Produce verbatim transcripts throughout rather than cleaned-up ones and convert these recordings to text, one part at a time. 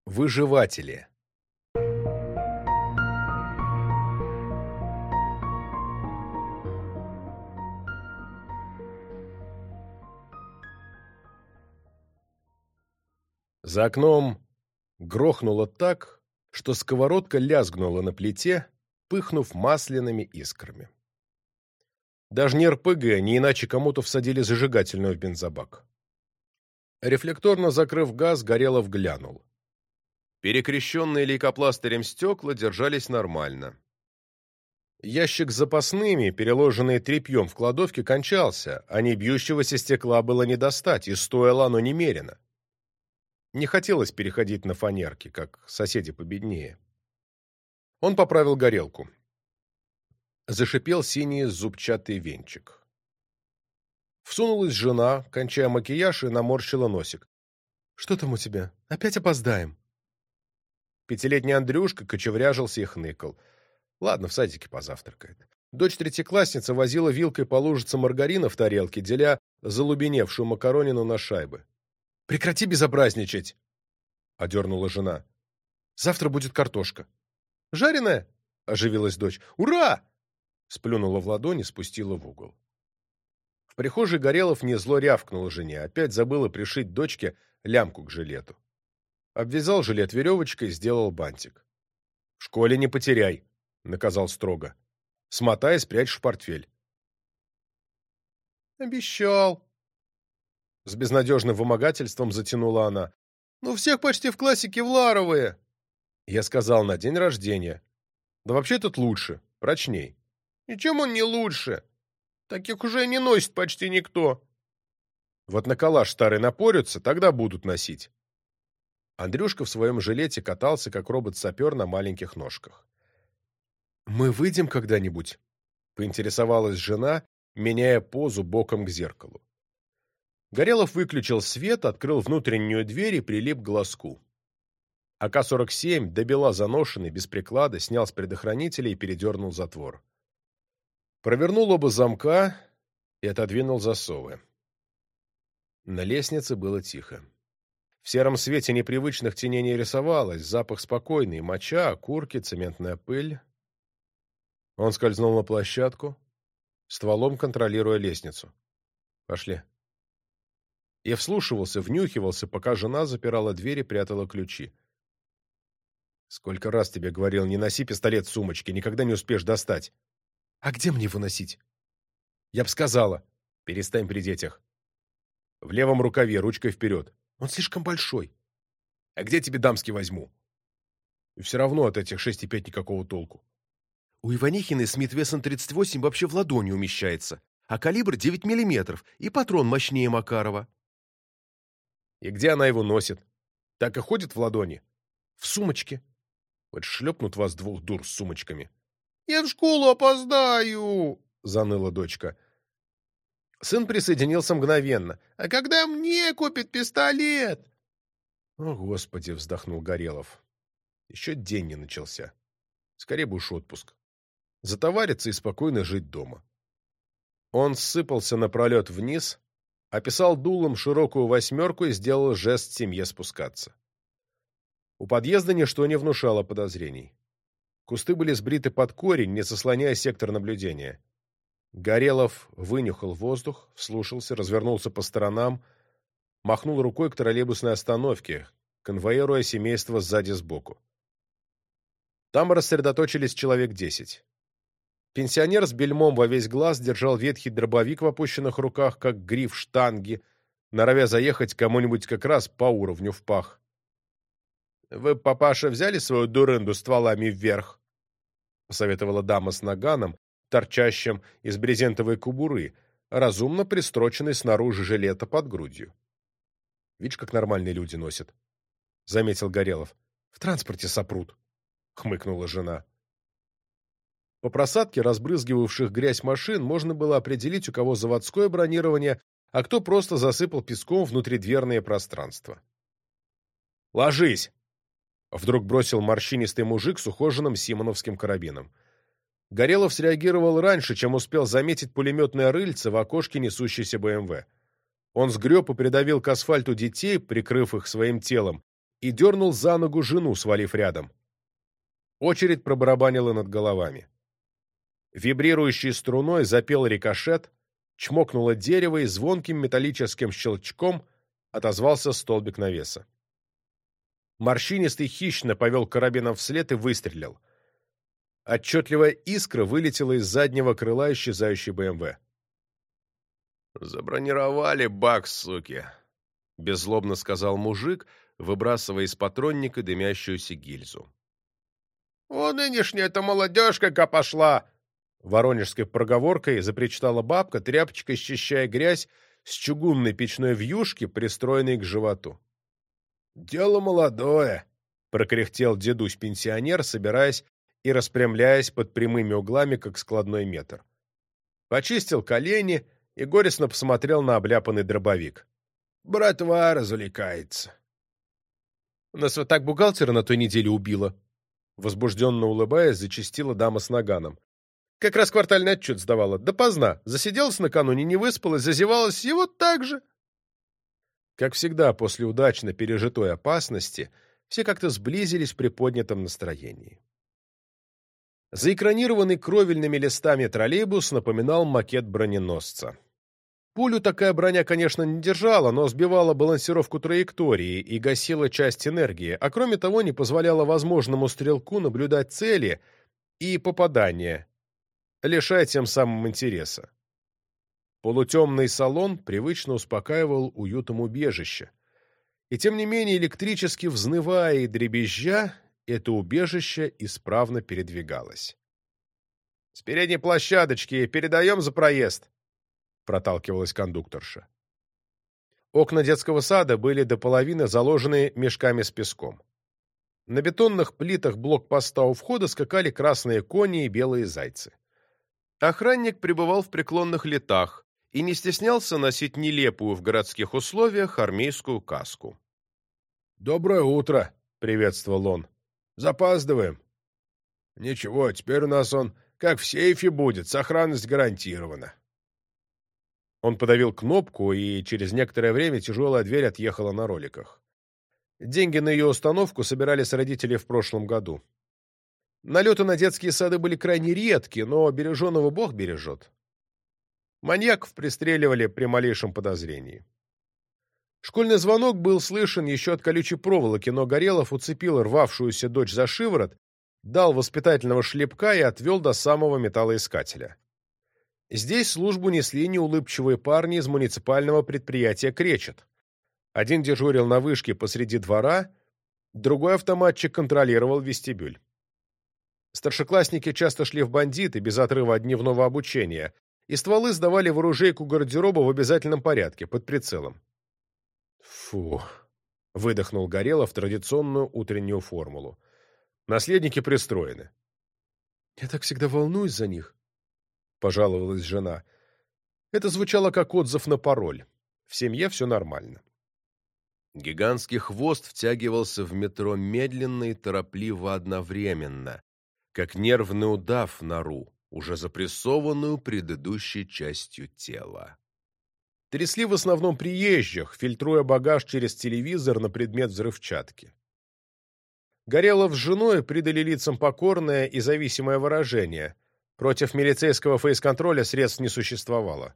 Выживатели. За окном грохнуло так, что сковородка лязгнула на плите, пыхнув масляными искрами. Даже не эр пэ гэ, не иначе кому-то всадили зажигательную в бензобак. Рефлекторно закрыв газ, Горелов глянул. Перекрещенные лейкопластырем стекла держались нормально. Ящик с запасными, переложенный тряпьем в кладовке, кончался, а не бьющегося стекла было не достать, и стоило оно немерено. Не хотелось переходить на фанерки, как соседи победнее. Он поправил горелку. Зашипел синий зубчатый венчик. Всунулась жена, кончая макияж, и наморщила носик. — Что там у тебя? Опять опоздаем? Пятилетний Андрюшка кочевряжился и хныкал. Ладно, в садике позавтракает. Дочь третьеклассница возила вилкой по лужице маргарина в тарелке, деля залубеневшую макаронину на шайбы. — Прекрати безобразничать! — одернула жена. — Завтра будет картошка. — Жареная? — оживилась дочь. — Ура! — сплюнула в ладони, спустила в угол. В прихожей Горелов незло рявкнул жене, опять забыла пришить дочке лямку к жилету. Обвязал жилет веревочкой, сделал бантик. — В школе не потеряй, — наказал строго. — Смотай и спрячь в портфель. — Обещал. С безнадежным вымогательством затянула она. — Ну, всех почти в классе кевларовые. Я сказал, на день рождения. Да вообще тут лучше, прочней. — И чем он не лучше? Таких уже не носит почти никто. Вот на калаш старый напорются, тогда будут носить. Андрюшка в своем жилете катался, как робот-сапер на маленьких ножках. «Мы выйдем когда-нибудь?» — поинтересовалась жена, меняя позу боком к зеркалу. Горелов выключил свет, открыл внутреннюю дверь и прилип к глазку. а ка сорок семь, добела заношенный, без приклада, снял с предохранителя и передернул затвор. Провернул оба замка и отодвинул засовы. На лестнице было тихо. В сером свете непривычных теней не рисовалось, запах спокойный, моча, окурки, цементная пыль. Он скользнул на площадку, стволом контролируя лестницу. «Пошли». Я вслушивался, внюхивался, пока жена запирала дверь и прятала ключи. «Сколько раз тебе говорил, не носи пистолет в сумочке, никогда не успеешь достать». «А где мне его носить?» «Я б сказала. Перестань при детях. В левом рукаве, ручкой вперед. Он слишком большой. А где тебе дамский возьму?» И все равно от этих шесть и пять никакого толку. У Иванихиной Смит Вессон тридцать восемь вообще в ладони умещается, а калибр девять миллиметров, и патрон мощнее Макарова. И где она его носит? Так и ходит в ладони? В сумочке. Вот шлепнут вас двух дур с сумочками. «Я в школу опоздаю!» — заныла дочка. Сын присоединился мгновенно. «А когда мне купят пистолет?» «О, Господи!» — вздохнул Горелов. «Еще день не начался. Скорее бы уж отпуск. Затовариться и спокойно жить дома». Он ссыпался напролет вниз, описал дулом широкую восьмерку и сделал жест семье спускаться. У подъезда ничто не внушало подозрений. Кусты были сбриты под корень, не заслоняя сектор наблюдения. Горелов вынюхал воздух, вслушался, развернулся по сторонам, махнул рукой к троллейбусной остановке, конвоируя семейство сзади сбоку. Там рассредоточились человек десять. Пенсионер с бельмом во весь глаз держал ветхий дробовик в опущенных руках, как гриф штанги, норовя заехать кому-нибудь как раз по уровню в пах. «Вы, папаша, взяли свою дурынду стволами вверх?» — посоветовала дама с наганом, торчащим из брезентовой кобуры, разумно пристроченной снаружи жилета под грудью. «Видишь, как нормальные люди носят», — заметил Горелов. «В транспорте сопрут», — хмыкнула жена. По просадке разбрызгивавших грязь машин можно было определить, у кого заводское бронирование, а кто просто засыпал песком внутридверное пространство. «Ложись!» — вдруг бросил морщинистый мужик с ухоженным симоновским карабином. Горелов среагировал раньше, чем успел заметить пулеметное рыльце в окошке несущейся бэ эм вэ. Он сгреб и придавил к асфальту детей, прикрыв их своим телом, и дернул за ногу жену, свалив рядом. Очередь пробарабанила над головами. Вибрирующей струной запел рикошет, чмокнуло дерево, и звонким металлическим щелчком отозвался столбик навеса. Морщинистый хищно повел карабином вслед и выстрелил. Отчетливая искра вылетела из заднего крыла исчезающей БМВ. «Забронировали бак, суки!» — беззлобно сказал мужик, выбрасывая из патронника дымящуюся гильзу. «О, нынешняя-то молодежь какая пошла!» Воронежской проговоркой запричитала бабка, тряпочкой счищая грязь с чугунной печной вьюшки, пристроенной к животу. «Дело молодое!» — прокряхтел дедусь-пенсионер, собираясь и распрямляясь под прямыми углами, как складной метр. Почистил колени и горестно посмотрел на обляпанный дробовик. «Братва развлекается». «Нас вот так бухгалтера на той неделе убила», — возбужденно улыбаясь, зачастила дама с наганом. «Как раз квартальный отчет сдавала. Допоздна. Засиделась накануне, не выспалась, зазевалась, и вот так же». Как всегда, после удачно пережитой опасности, все как-то сблизились в приподнятом настроении. Заэкранированный кровельными листами троллейбус напоминал макет броненосца. Пулю такая броня, конечно, не держала, но сбивала балансировку траектории и гасила часть энергии, а кроме того не позволяла возможному стрелку наблюдать цели и попадания, лишая тем самым интереса. Полутемный салон привычно успокаивал уютом убежища, и тем не менее электрически взнывая и дребезжа, это убежище исправно передвигалось. «С передней площадочки передаем за проезд», — проталкивалась кондукторша. Окна детского сада были до половины заложены мешками с песком. На бетонных плитах блокпоста у входа скакали красные кони и белые зайцы. Охранник пребывал в преклонных летах и не стеснялся носить нелепую в городских условиях армейскую каску. «Доброе утро», — приветствовал он. «Запаздываем». «Ничего, теперь у нас он как в сейфе будет, сохранность гарантирована». Он подавил кнопку, и через некоторое время тяжелая дверь отъехала на роликах. Деньги на ее установку собирались родители в прошлом году. Налеты на детские сады были крайне редки, но береженого Бог бережет. Маньяков пристреливали при малейшем подозрении. Школьный звонок был слышен еще от колючей проволоки, но Горелов уцепил рвавшуюся дочь за шиворот, дал воспитательного шлепка и отвел до самого металлоискателя. Здесь службу несли неулыбчивые парни из муниципального предприятия «Кречет». Один дежурил на вышке посреди двора, другой автоматчик контролировал вестибюль. Старшеклассники часто шли в бандиты без отрыва от дневного обучения, и стволы сдавали в оружейку гардероба в обязательном порядке, под прицелом. «Фу!» — выдохнул Горелов традиционную утреннюю формулу. «Наследники пристроены». «Я так всегда волнуюсь за них», — пожаловалась жена. Это звучало как отзыв на пароль. В семье все нормально. Гигантский хвост втягивался в метро медленно и торопливо одновременно, как нервный удав в нору, уже запрессованную предыдущей частью тела. Трясли в основном приезжих, фильтруя багаж через телевизор на предмет взрывчатки. Горелов с женой придали лицам покорное и зависимое выражение. Против милицейского фейс-контроля средств не существовало.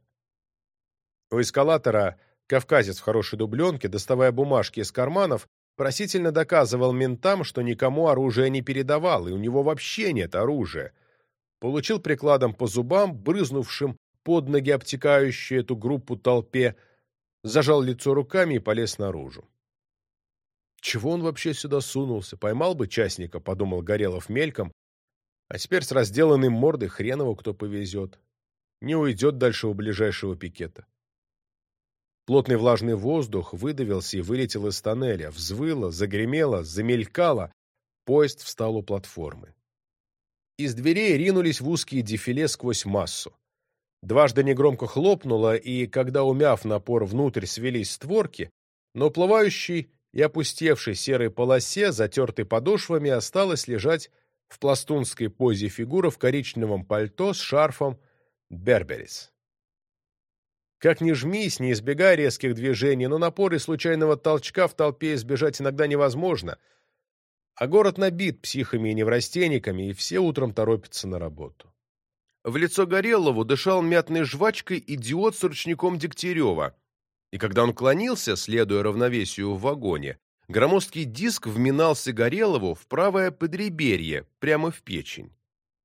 У эскалатора кавказец в хорошей дубленке, доставая бумажки из карманов, просительно доказывал ментам, что никому оружие не передавал, и у него вообще нет оружия. Получил прикладом по зубам, брызнувшим под ноги обтекающую эту группу толпе, зажал лицо руками и полез наружу. Чего он вообще сюда сунулся? Поймал бы частника, подумал Горелов мельком, а теперь с разделанной мордой хрен его кто повезет. Не уйдет дальше у ближайшего пикета. Плотный влажный воздух выдавился и вылетел из тоннеля, взвыло, загремело, замелькало. Поезд встал у платформы. Из дверей ринулись в узкие дефиле сквозь массу. Дважды негромко хлопнуло, и, когда, умяв напор внутрь, свелись створки, на уплывающей и опустевшей серой полосе, затертой подошвами, осталась лежать в пластунской позе фигура в коричневом пальто с шарфом Берберис. Как ни жмись, не избегай резких движений, но напор и случайного толчка в толпе избежать иногда невозможно. А город набит психами и неврастенниками, и все утром торопятся на работу. В лицо Горелову дышал мятной жвачкой идиот с ручником Дегтярева, и когда он клонился, следуя равновесию в вагоне, громоздкий диск вминался Горелову в правое подреберье, прямо в печень.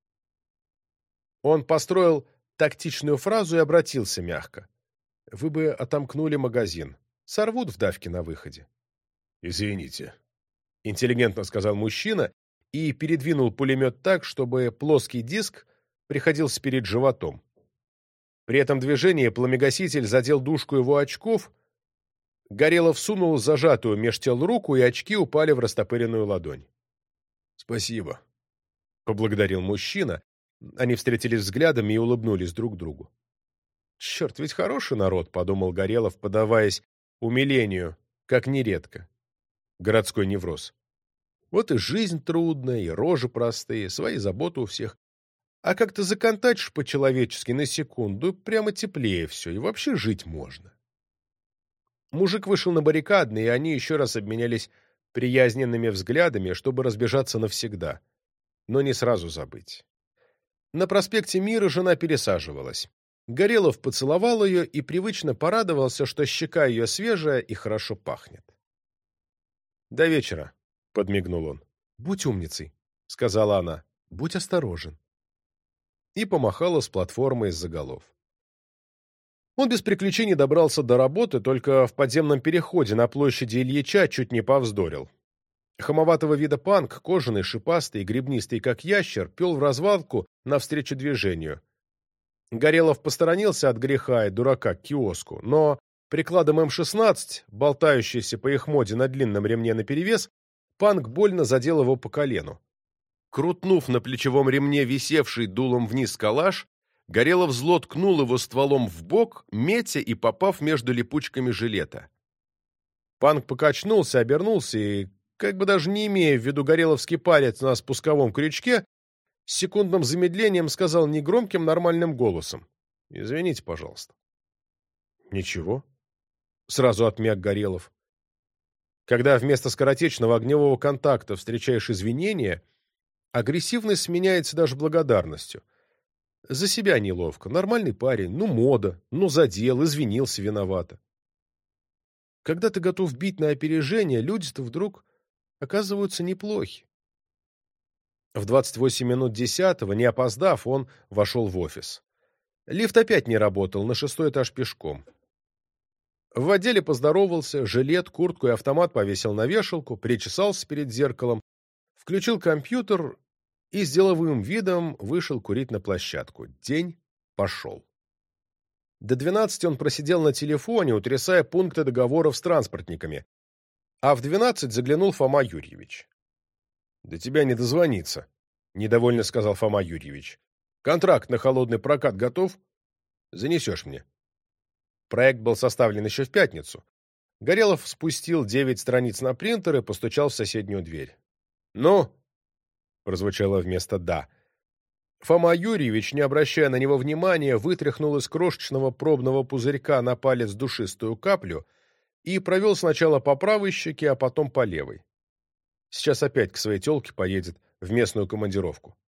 Он построил тактичную фразу и обратился мягко. «Вы бы отомкнули магазин. Сорвут в давке на выходе». «Извините», — интеллигентно сказал мужчина и передвинул пулемет так, чтобы плоский диск приходился перед животом. При этом движении пламегаситель задел дужку его очков. Горелов сунул зажатую меж тел руку, и очки упали в растопыренную ладонь. «Спасибо», — поблагодарил мужчина. Они встретились взглядами и улыбнулись друг другу. «Черт, ведь хороший народ», — подумал Горелов, подаваясь умилению, как нередко. Городской невроз. Вот и жизнь трудная, и рожи простые, свои заботы у всех. А как-то законтачишь по-человечески на секунду, прямо теплее все, и вообще жить можно. Мужик вышел на баррикадный, и они еще раз обменялись приязненными взглядами, чтобы разбежаться навсегда, но не сразу забыть. На проспекте Мира жена пересаживалась. Горелов поцеловал ее и привычно порадовался, что щека ее свежая и хорошо пахнет. «До вечера», — подмигнул он. «Будь умницей», — сказала она. «Будь осторожен». И помахала с платформы из-за голов. Он без приключений добрался до работы, только в подземном переходе на площади Ильича чуть не повздорил. Хамоватого вида панк, кожаный, шипастый, гребнистый, как ящер, пел в развалку навстречу движению. Горелов посторонился от греха и дурака к киоску, но прикладом эм шестнадцать, болтающийся по их моде на длинном ремне наперевес, панк больно задел его по колену. Крутнув на плечевом ремне висевший дулом вниз калаш, Горелов зло ткнул его стволом в бок, метя и попав между липучками жилета. Панк покачнулся, обернулся и, как бы даже не имея в виду гореловский палец на спусковом крючке, с секундным замедлением сказал негромким нормальным голосом: «Извините, пожалуйста». «Ничего», — сразу отмяк Горелов. Когда вместо скоротечного огневого контакта встречаешь извинения, агрессивность сменяется даже благодарностью. За себя неловко. Нормальный парень, ну мода, ну задел, извинился, виновата. Когда ты готов бить на опережение, люди-то вдруг оказываются неплохи. В двадцать восемь минут десятого, не опоздав, он вошел в офис. Лифт опять не работал, на шестой этаж пешком. В отделе поздоровался, жилет, куртку и автомат повесил на вешалку, причесался перед зеркалом, включил компьютер и с деловым видом вышел курить на площадку. День пошел. До двенадцати он просидел на телефоне, утрясая пункты договоров с транспортниками. А в двенадцать заглянул Фома Юрьевич. «До тебя не дозвониться», — недовольно сказал Фома Юрьевич. «Контракт на холодный прокат готов? Занесешь мне». Проект был составлен еще в пятницу. Горелов спустил девять страниц на принтер и постучал в соседнюю дверь. «Ну?» — прозвучало вместо «да». Фома Юрьевич, не обращая на него внимания, вытряхнул из крошечного пробного пузырька на палец душистую каплю и провел сначала по правой щеке, а потом по левой. Сейчас опять к своей тёлке поедет в местную командировку.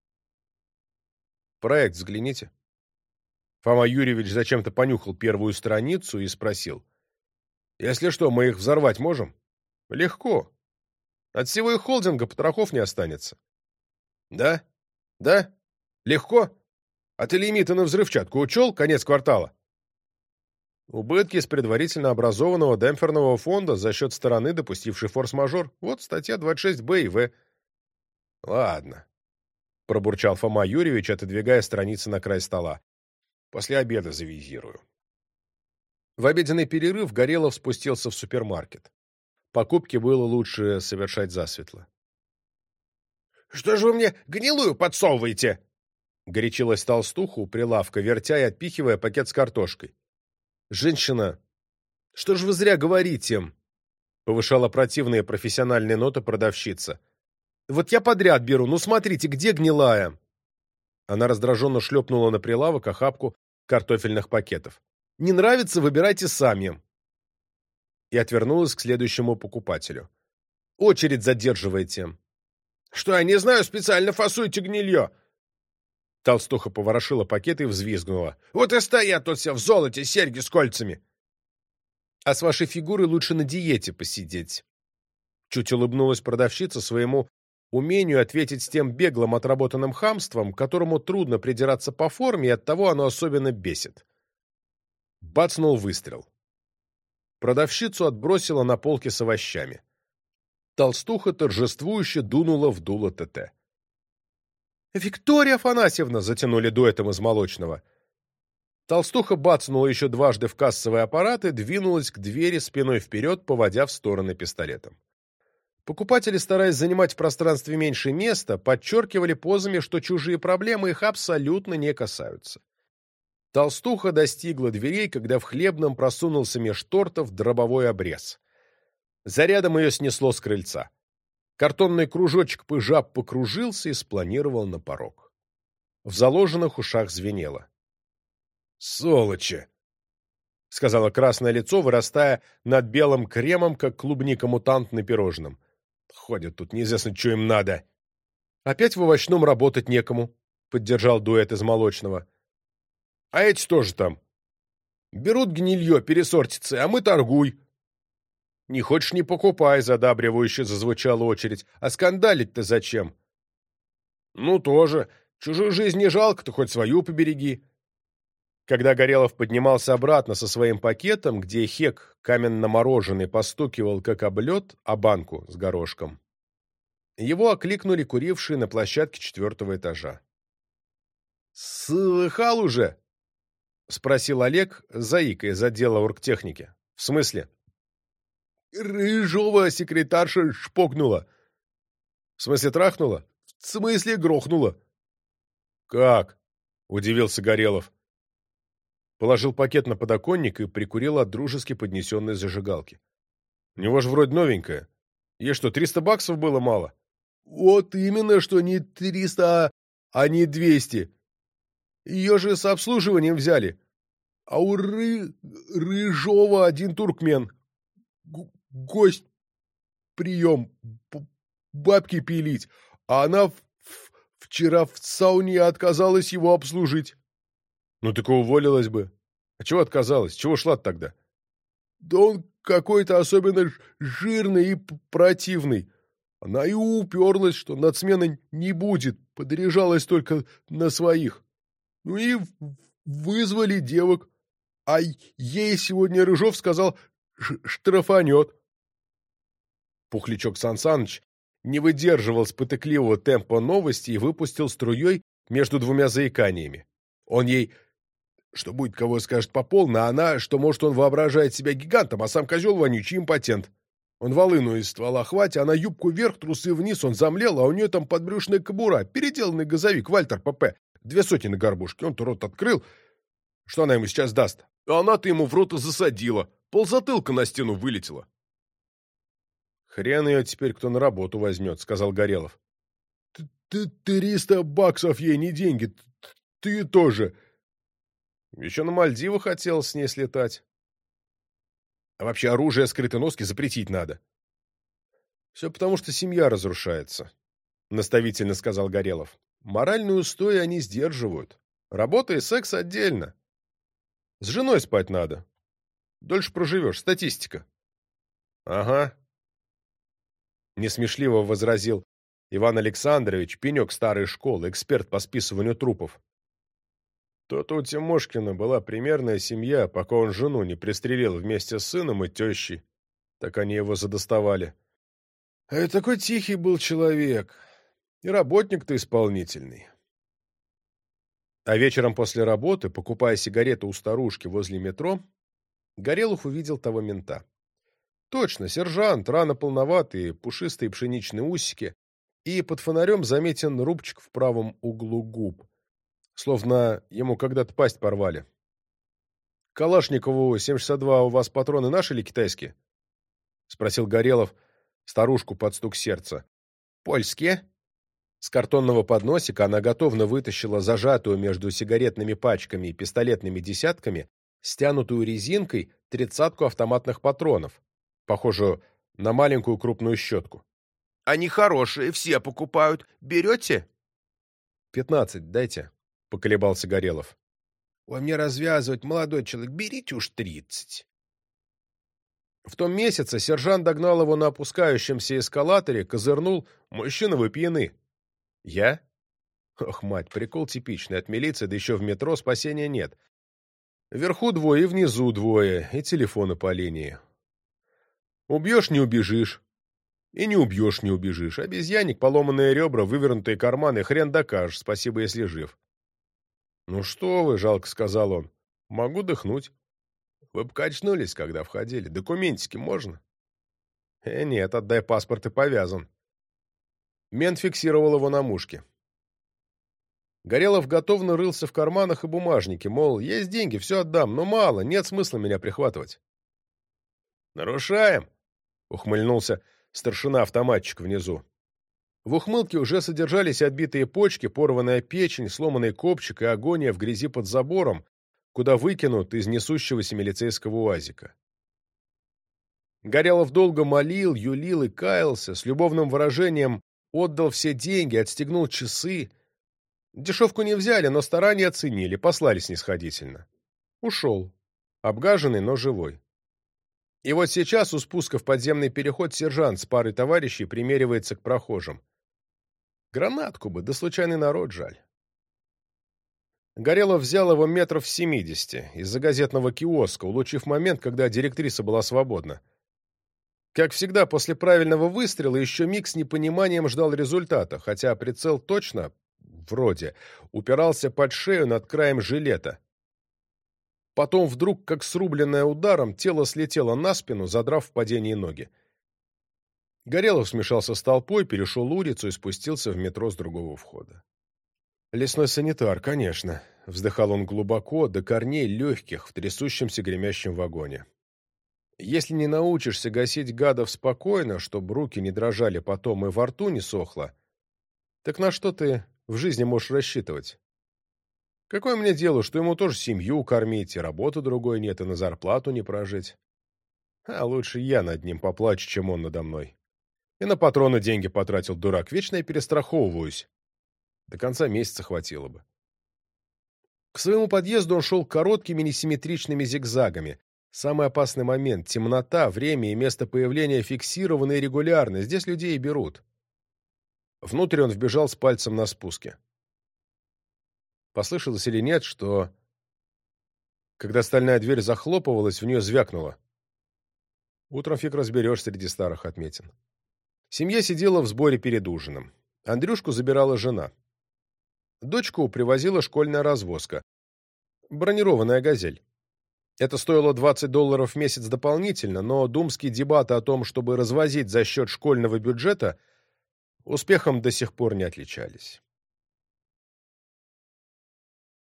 «Проект взгляните». Фома Юрьевич зачем-то понюхал первую страницу и спросил: «Если что, мы их взорвать можем?» «Легко. От всего их холдинга потрохов не останется». «Да? Да? Легко? А ты лимиты на взрывчатку учел? Конец квартала». «Убытки с предварительно образованного демпферного фонда за счет стороны, допустившей форс-мажор. Вот статья двадцать шесть бэ и вэ». «Ладно», — пробурчал Фома Юрьевич, отодвигая страницы на край стола. «После обеда завизирую». В обеденный перерыв Горелов спустился в супермаркет. Покупки было лучше совершать засветло. «Что же вы мне гнилую подсовываете?» — горячилась толстуха у прилавка, вертя и отпихивая пакет с картошкой. «Женщина, что же вы зря говорите?» — повышала противные профессиональные ноты продавщица. «Вот я подряд беру, ну смотрите, где гнилая?» Она раздраженно шлепнула на прилавок охапку картофельных пакетов. Не нравится — выбирайте сами». И отвернулась к следующему покупателю. «Очередь задерживайте». «Что, я не знаю, специально фасуйте гнилье!» Толстуха поворошила пакет и взвизгнула. «Вот и стоят тут все в золоте, серьги с кольцами!» «А с вашей фигурой лучше на диете посидеть». Чуть улыбнулась продавщица своему умению ответить с тем беглым отработанным хамством, которому трудно придираться по форме, и оттого оно особенно бесит. Бацнул выстрел. Продавщицу отбросила на полке с овощами. Толстуха торжествующе дунула в дуло ТТ. «Виктория Афанасьевна!» — затянули дуэтом из молочного. Толстуха бацнула еще дважды в кассовый аппарат и двинулась к двери спиной вперед, поводя в стороны пистолетом. Покупатели, стараясь занимать в пространстве меньше места, подчеркивали позами, что чужие проблемы их абсолютно не касаются. Толстуха достигла дверей, когда в хлебном просунулся меж тортов дробовой обрез. Зарядом ее снесло с крыльца. Картонный кружочек пыжа покружился и спланировал на порог. В заложенных ушах звенело. «Сволочи!» — сказала красное лицо, вырастая над белым кремом, как клубника-мутант на пирожном. «Ходят тут, неизвестно, что им надо». «Опять в овощном работать некому», — поддержал дуэт из молочного. «А эти тоже там. Берут гнилье, пересортицы, а мы торгуй». «Не хочешь — не покупай», — задабривающе зазвучала очередь. «А скандалить-то зачем?» «Ну, тоже. Чужую жизнь не жалко, ты хоть свою побереги». Когда Горелов поднимался обратно со своим пакетом, где хек каменно-мороженый постукивал, как об лед, о банку с горошком, его окликнули курившие на площадке четвертого этажа. «Слыхал уже?» — спросил Олег, заикой из отдела оргтехники. «В смысле?» «Рыжова секретарша шпокнула». «В смысле трахнула?» «В смысле грохнула». «Как?» — удивился Горелов. Положил пакет на подоконник и прикурил от дружески поднесенной зажигалки. «У него же вроде новенькая. Ей что, триста баксов было мало?» «Вот именно, что не триста, а не двести. Ее же с обслуживанием взяли. А у Ры... Рыжова один туркмен. Г гость прием, бабки пилить, а она в в вчера в сауне отказалась его обслужить». «Ну так и уволилась бы. А чего отказалась? Чего шла тогда?» «Да он какой-то особенно жирный и противный. Она и уперлась, что нацмены не будет, подряжалась только на своих. Ну и вызвали девок. А ей сегодня Рыжов сказал, штрафанет». Пухлячок Сансаныч не выдерживал спотыкливого темпа новости и выпустил струей между двумя заиканиями. Он ей, что будет кого скажет по полной, а она, что, может, он воображает себя гигантом, а сам козел вонючий импотент. Он волыну из ствола хватит, она юбку вверх, трусы вниз, он замлел, а у нее там подбрюшная кобура, переделанный газовик, Вальтер ПП, две сотни на горбушке. Он-то рот открыл. Что она ему сейчас даст? А она-то ему в рот и засадила. Ползатылка на стену вылетела. «Хрен ее теперь кто на работу возьмет», — сказал Горелов. «Ты триста баксов ей не деньги. Ты тоже». Еще на Мальдивы хотел с ней слетать. А вообще оружие скрытой носки запретить надо. «Все потому, что семья разрушается», — наставительно сказал Горелов. «Моральные устои они сдерживают. Работа и секс отдельно. С женой спать надо. Дольше проживешь. Статистика». «Ага», — несмешливо возразил Иван Александрович, пенек старой школы, эксперт по списыванию трупов. То-то у Тимошкина была примерная семья, пока он жену не пристрелил вместе с сыном и тещей. Так они его задоставали. А такой тихий был человек. И работник-то исполнительный. А вечером после работы, покупая сигареты у старушки возле метро, Горелов увидел того мента. Точно, сержант, рано полноватый, пушистые пшеничные усики, и под фонарем заметен рубчик в правом углу губ. Словно ему когда-то пасть порвали. «Калашникову семь шестьдесят два у вас патроны наши или китайские?» — спросил Горелов старушку под стук сердца. «Польские?» С картонного подносика она готовно вытащила зажатую между сигаретными пачками и пистолетными десятками стянутую резинкой тридцатку автоматных патронов, похожую на маленькую крупную щетку. Они хорошие, все покупают. Берете? «Пятнадцать дайте», — поколебался Горелов. Ой, мне развязывать, молодой человек, берите уж тридцать. В том месяце сержант догнал его на опускающемся эскалаторе, козырнул: «Мужчина, вы пьяны». «Я?» Ох, мать, прикол типичный. От милиции, да еще в метро, спасения нет. Вверху двое и внизу двое, и телефоны по линии. Убьешь — не убежишь. И не убьешь — не убежишь. Обезьянник, поломанные ребра, вывернутые карманы, хрен докажешь, спасибо, если жив. «Ну что вы», — жалко сказал он, — «могу дыхнуть». «Вы бы качнулись, когда входили. Документики можно?» «Э, нет, отдай паспорт и повязан». Мент фиксировал его на мушке. Горелов готовно рылся в карманах и бумажнике, мол, есть деньги, все отдам, но мало, нет смысла меня прихватывать. «Нарушаем», — ухмыльнулся старшина-автоматчик внизу. В ухмылке уже содержались отбитые почки, порванная печень, сломанный копчик и агония в грязи под забором, куда выкинут из несущегося милицейского уазика. Горелов долго молил, юлил и каялся, с любовным выражением отдал все деньги, отстегнул часы. Дешевку не взяли, но старания оценили, послали снисходительно. Ушел. Обгаженный, но живой. И вот сейчас у спуска в подземный переход сержант с парой товарищей примеривается к прохожим. Гранатку бы, да случайный народ жаль. Горелов взял его метров в семидесяти из-за газетного киоска, улучив момент, когда директриса была свободна. Как всегда, после правильного выстрела еще миг с непониманием ждал результата, хотя прицел точно, вроде, упирался под шею над краем жилета. Потом вдруг, как срубленное ударом, тело слетело на спину, задрав в падении ноги. Горелов смешался с толпой, перешел улицу и спустился в метро с другого входа. «Лесной санитар, конечно», — вздыхал он глубоко, до корней легких, в трясущемся гремящем вагоне. «Если не научишься гасить гадов спокойно, чтобы руки не дрожали потом и во рту не сохло, так на что ты в жизни можешь рассчитывать? Какое мне дело, что ему тоже семью кормить, и работы другой нет, и на зарплату не прожить? А лучше я над ним поплачу, чем он надо мной. И на патроны деньги потратил, дурак, вечно я перестраховываюсь. До конца месяца хватило бы». К своему подъезду он шел короткими несимметричными зигзагами. Самый опасный момент — темнота, время и место появления фиксированы и регулярны, здесь людей и берут. Внутрь он вбежал с пальцем на спуске. Послышалось или нет, что, когда стальная дверь захлопывалась, в нее звякнуло. Утром фиг разберешь среди старых отметин. Семья сидела в сборе перед ужином. Андрюшку забирала жена. Дочку привозила школьная развозка. Бронированная «Газель». Это стоило двадцать долларов в месяц дополнительно, но думские дебаты о том, чтобы развозить за счет школьного бюджета, успехом до сих пор не отличались.